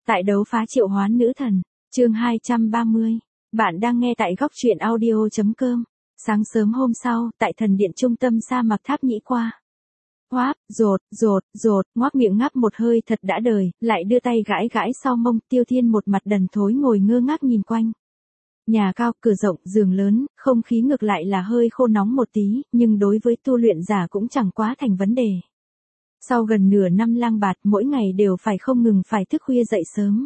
Tại đấu phá triệu hoán nữ thần, chương 230. Bạn đang nghe tại góc truyện audio.com. Sáng sớm hôm sau, tại thần điện trung tâm sa mạc Tháp Nhĩ Qua. Hoáp, rột, ngoác miệng ngáp một hơi thật đã đời, lại đưa tay gãi gãi sau mông. Tiêu Thiên một mặt đần thối ngồi ngơ ngác nhìn quanh. Nhà cao, cửa rộng, giường lớn, không khí ngược lại là hơi khô nóng một tí, nhưng đối với tu luyện giả cũng chẳng quá thành vấn đề. Sau gần nửa năm lang bạt, mỗi ngày đều phải không ngừng phải thức khuya dậy sớm.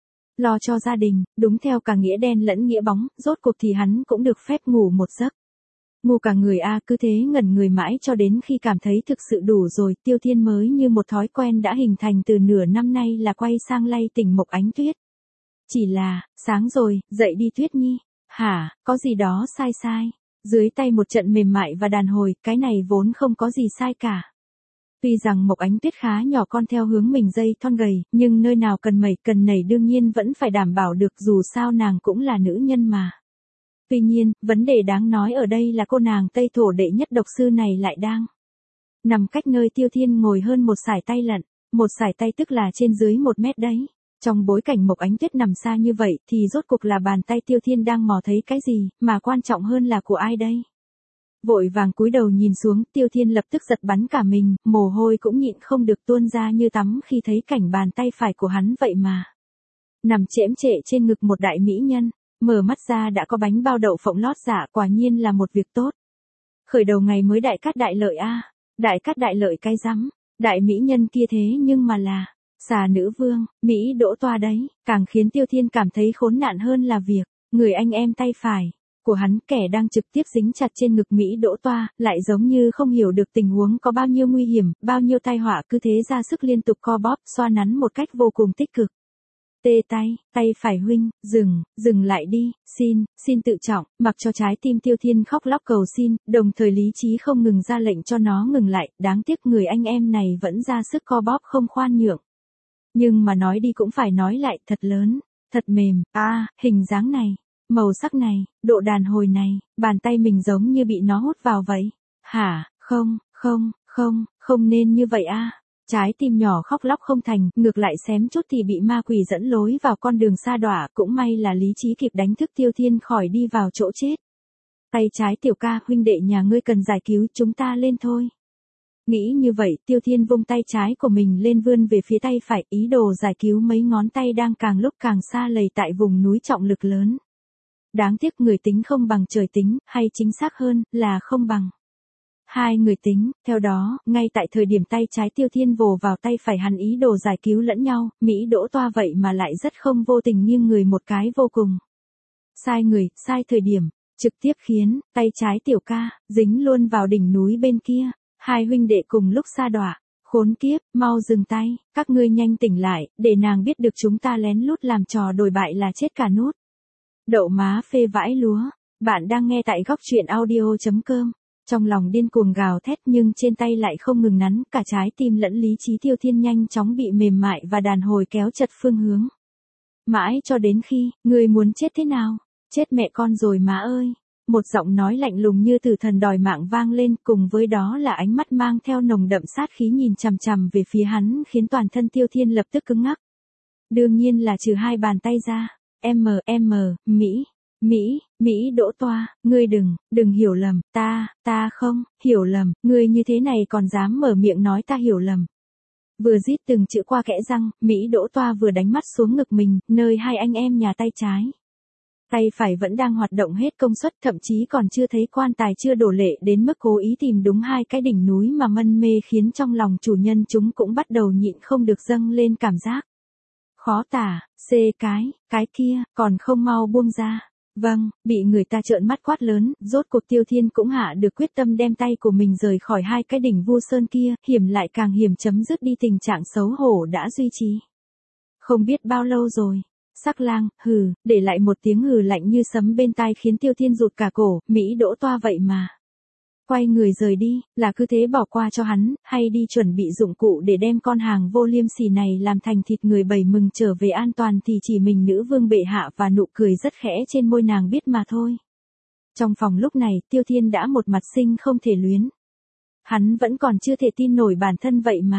Lo cho gia đình, đúng theo cả nghĩa đen lẫn nghĩa bóng, rốt cuộc thì hắn cũng được phép ngủ một giấc. Ngu cả người cứ thế ngẩn người mãi cho đến khi cảm thấy thực sự đủ rồi, Tiêu Thiên mới như một thói quen đã hình thành từ nửa năm nay là quay sang lay tỉnh Mộc Ánh Tuyết. Chỉ là, sáng rồi, dậy đi Tuyết Nhi. Hả, có gì đó sai. Dưới tay một trận mềm mại và đàn hồi, cái này vốn không có gì sai cả. Tuy rằng Mộc Ánh Tuyết khá nhỏ con theo hướng mình dây thon gầy, nhưng nơi nào cần mẩy cần nảy đương nhiên vẫn phải đảm bảo được, dù sao nàng cũng là nữ nhân mà. Tuy nhiên, vấn đề đáng nói ở đây là cô nàng Tây Thổ đệ nhất độc sư này lại đang nằm cách nơi Tiêu Thiên ngồi hơn một sải tay lận, một sải tay tức là trên dưới 1 mét đấy. Trong bối cảnh Mộc Ánh Tuyết nằm xa như vậy thì rốt cuộc là bàn tay Tiêu Thiên đang mò thấy cái gì, mà quan trọng hơn là của ai đây? Vội vàng cúi đầu nhìn xuống, Tiêu Thiên lập tức giật bắn cả mình, mồ hôi cũng nhịn không được tuôn ra như tắm khi thấy cảnh bàn tay phải của hắn vậy mà. Nằm chễm trệ trên ngực một đại mỹ nhân, mở mắt ra đã có bánh bao đậu phộng lót dạ, quả nhiên là một việc tốt. Khởi đầu ngày mới đại cát đại lợi đại cát đại lợi cái rắm, đại mỹ nhân kia thế nhưng mà là xà nữ vương, Mỹ Đỗ Toa đấy, càng khiến Tiêu Thiên cảm thấy khốn nạn hơn là việc, người anh em tay phải của hắn, kẻ đang trực tiếp dính chặt trên ngực Mỹ Đỗ Toa, lại giống như không hiểu được tình huống có bao nhiêu nguy hiểm, bao nhiêu tai họa, cứ thế ra sức liên tục co bóp, xoa nắn một cách vô cùng tích cực. Tê tay phải huynh, dừng lại đi, xin tự trọng, mặc cho trái tim Tiêu Thiên khóc lóc cầu xin, đồng thời lý trí không ngừng ra lệnh cho nó ngừng lại, đáng tiếc người anh em này vẫn ra sức co bóp không khoan nhượng. Nhưng mà nói đi cũng phải nói lại, thật lớn, thật mềm, hình dáng này, màu sắc này, độ đàn hồi này, bàn tay mình giống như bị nó hút vào vậy. Hả, không nên như vậy Trái tim nhỏ khóc lóc không thành, ngược lại xém chút thì bị ma quỷ dẫn lối vào con đường sa đọa, cũng may là lý trí kịp đánh thức Tiêu Thiên khỏi đi vào chỗ chết. Tay trái tiểu ca, huynh đệ nhà ngươi cần giải cứu, chúng ta lên thôi. Nghĩ như vậy, Tiêu Thiên vung tay trái của mình lên vươn về phía tay phải, ý đồ giải cứu mấy ngón tay đang càng lúc càng xa lầy tại vùng núi trọng lực lớn. Đáng tiếc người tính không bằng trời tính, hay chính xác hơn, là không bằng hai người tính. Theo đó, ngay tại thời điểm tay trái Tiêu Thiên vồ vào tay phải hắn ý đồ giải cứu lẫn nhau, Mỹ Đỗ Toa vậy mà lại rất không vô tình nghiêng người một cái vô cùng. Sai người, sai thời điểm, trực tiếp khiến tay trái tiểu ca dính luôn vào đỉnh núi bên kia. Hai huynh đệ cùng lúc sa đọa. Khốn kiếp, mau dừng tay, các ngươi nhanh tỉnh lại, để nàng biết được chúng ta lén lút làm trò đồi bại là chết cả nút. Đậu má phê vãi lúa, bạn đang nghe tại góc truyện audio.com. Trong lòng điên cuồng gào thét nhưng trên tay lại không ngừng nắn, cả trái tim lẫn lý trí Tiêu Thiên nhanh chóng bị mềm mại và đàn hồi kéo chật phương hướng. Mãi cho đến khi, ngươi muốn chết thế nào? Chết mẹ con rồi má ơi. Một giọng nói lạnh lùng như tử thần đòi mạng vang lên, cùng với đó là ánh mắt mang theo nồng đậm sát khí nhìn chằm chằm về phía hắn, khiến toàn thân Tiêu Thiên lập tức cứng ngắc. Đương nhiên là trừ hai bàn tay ra. Mỹ Đỗ Toa, ngươi đừng hiểu lầm, ta không hiểu lầm, ngươi như thế này còn dám mở miệng nói ta hiểu lầm. Vừa rít từng chữ qua kẽ răng, Mỹ Đỗ Toa vừa đánh mắt xuống ngực mình, nơi hai anh em nhà tay trái. Tay phải vẫn đang hoạt động hết công suất, thậm chí còn chưa thấy quan tài chưa đổ lệ đến mức cố ý tìm đúng hai cái đỉnh núi mà mân mê, khiến trong lòng chủ nhân chúng cũng bắt đầu nhịn không được dâng lên cảm giác khó tả. Cái kia, còn không mau buông ra. Vâng, bị người ta trợn mắt quát lớn, rốt cuộc Tiêu Thiên cũng hạ được quyết tâm đem tay của mình rời khỏi hai cái đỉnh Vu Sơn kia, hiểm lại càng hiểm, chấm dứt đi tình trạng xấu hổ đã duy trì không biết bao lâu rồi. Sắc lang, để lại một tiếng hừ lạnh như sấm bên tai khiến Tiêu Thiên rụt cả cổ, Mỹ Đỗ Toa vậy mà quay người rời đi, là cứ thế bỏ qua cho hắn, hay đi chuẩn bị dụng cụ để đem con hàng vô liêm sỉ này làm thành thịt người bầy mừng trở về an toàn thì chỉ mình nữ vương bệ hạ và nụ cười rất khẽ trên môi nàng biết mà thôi. Trong phòng lúc này, Tiêu Thiên đã một mặt sinh không thể luyến. Hắn vẫn còn chưa thể tin nổi bản thân vậy mà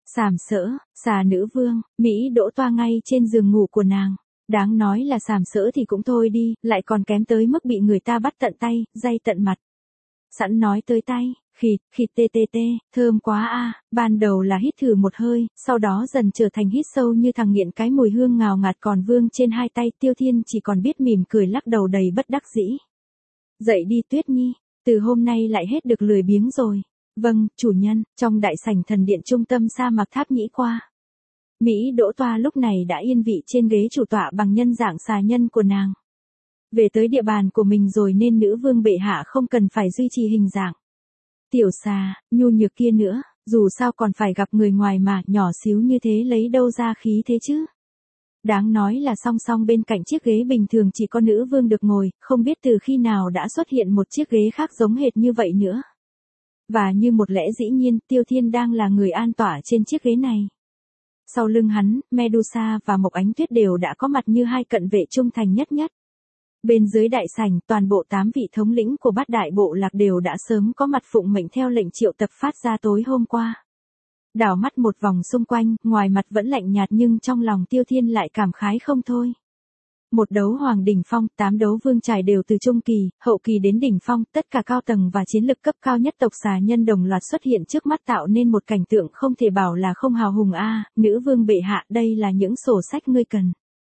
Sàm sỡ, xà nữ vương, Mỹ Đỗ toa ngay trên giường ngủ của nàng. Đáng nói là sàm sỡ thì cũng thôi đi, lại còn kém tới mức bị người ta bắt tận tay, day tận mặt. Sẵn nói tới tay, khịt tê tê tê, thơm quá a. Ban đầu là hít thử một hơi, sau đó dần trở thành hít sâu như thằng nghiện cái mùi hương ngào ngạt còn vương trên hai tay. Tiêu Thiên chỉ còn biết mỉm cười lắc đầu đầy bất đắc dĩ. Dậy đi Tuyết Nhi, từ hôm nay lại hết được lười biếng rồi. Vâng, chủ nhân. Trong đại sảnh thần điện trung tâm sa mạc Tháp Nhĩ Qua, Mỹ Đỗ toa lúc này đã yên vị trên ghế chủ tọa bằng nhân dạng xà nhân của nàng. Về tới địa bàn của mình rồi nên nữ vương bệ hạ không cần phải duy trì hình dạng tiểu xà, nhu nhược kia nữa, dù sao còn phải gặp người ngoài mà, nhỏ xíu như thế lấy đâu ra khí thế chứ. Đáng nói là song song bên cạnh chiếc ghế bình thường chỉ có nữ vương được ngồi, không biết từ khi nào đã xuất hiện một chiếc ghế khác giống hệt như vậy nữa. Và như một lẽ dĩ nhiên, Tiêu Thiên đang là người an tọa trên chiếc ghế này. Sau lưng hắn, Medusa và Mộc Ánh Tuyết đều đã có mặt như hai cận vệ trung thành nhất. Bên dưới đại sảnh, toàn bộ 8 vị thống lĩnh của bát đại bộ lạc đều đã sớm có mặt phụng mệnh theo lệnh triệu tập phát ra tối hôm qua. Đảo mắt một vòng xung quanh, ngoài mặt vẫn lạnh nhạt nhưng trong lòng Tiêu Thiên lại cảm khái không thôi. Một đấu hoàng đỉnh phong, 8 đấu vương trải đều từ trung kỳ, hậu kỳ đến đỉnh phong, tất cả cao tầng và chiến lực cấp cao nhất tộc xà nhân đồng loạt xuất hiện trước mắt tạo nên một cảnh tượng không thể bảo là không hào hùng a. Nữ vương bệ hạ, đây là những sổ sách ngươi cần.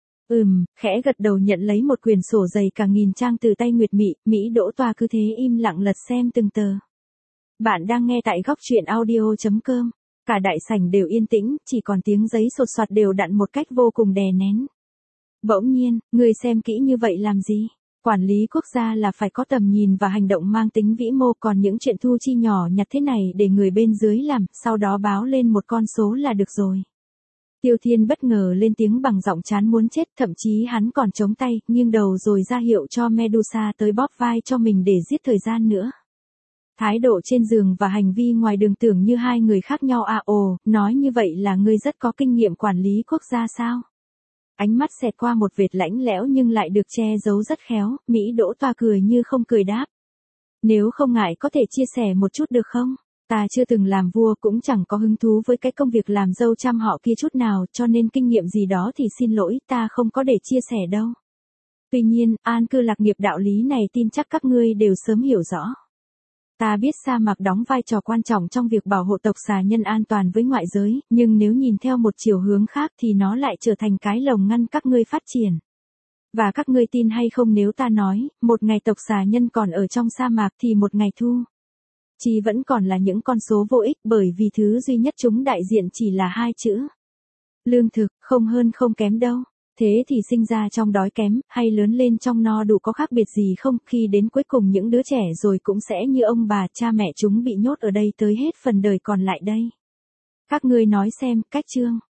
Khẽ gật đầu nhận lấy một quyển sổ dày cả 1000 trang từ tay Nguyệt Mị, Mỹ Đỗ toa cứ thế im lặng lật xem từng tờ. Bạn đang nghe tại góc truyện audio.com. Cả đại sảnh đều yên tĩnh, chỉ còn tiếng giấy sột soạt đều đặn một cách vô cùng đè nén. Bỗng nhiên, người xem kỹ như vậy làm gì? Quản lý quốc gia là phải có tầm nhìn và hành động mang tính vĩ mô, còn những chuyện thu chi nhỏ nhặt thế này để người bên dưới làm, sau đó báo lên một con số là được rồi. Tiêu Thiên bất ngờ lên tiếng bằng giọng chán muốn chết, thậm chí hắn còn chống tay, nghiêng đầu rồi ra hiệu cho Medusa tới bóp vai cho mình để giết thời gian nữa. Thái độ trên giường và hành vi ngoài đường tưởng như hai người khác nhau à. Ồ, nói như vậy là ngươi rất có kinh nghiệm quản lý quốc gia sao? Ánh mắt xẹt qua một vệt lãnh lẽo nhưng lại được che giấu rất khéo, Mỹ Đỗ toa cười như không cười đáp. Nếu không ngại có thể chia sẻ một chút được không? Ta chưa từng làm vua cũng chẳng có hứng thú với cái công việc làm dâu trăm họ kia chút nào, cho nên kinh nghiệm gì đó thì xin lỗi, ta không có để chia sẻ đâu. Tuy nhiên, an cư lạc nghiệp đạo lý này tin chắc các ngươi đều sớm hiểu rõ. Ta biết sa mạc đóng vai trò quan trọng trong việc bảo hộ tộc xà nhân an toàn với ngoại giới, nhưng nếu nhìn theo một chiều hướng khác thì nó lại trở thành cái lồng ngăn các ngươi phát triển. Và các ngươi tin hay không nếu ta nói, một ngày tộc xà nhân còn ở trong sa mạc thì một ngày thu chi vẫn còn là những con số vô ích, bởi vì thứ duy nhất chúng đại diện chỉ là 2 chữ. Lương thực, không hơn không kém đâu. Thế thì sinh ra trong đói kém, hay lớn lên trong no đủ có khác biệt gì không? Khi đến cuối cùng những đứa trẻ rồi cũng sẽ như ông bà cha mẹ chúng bị nhốt ở đây tới hết phần đời còn lại đây. Các ngươi nói xem, cách chương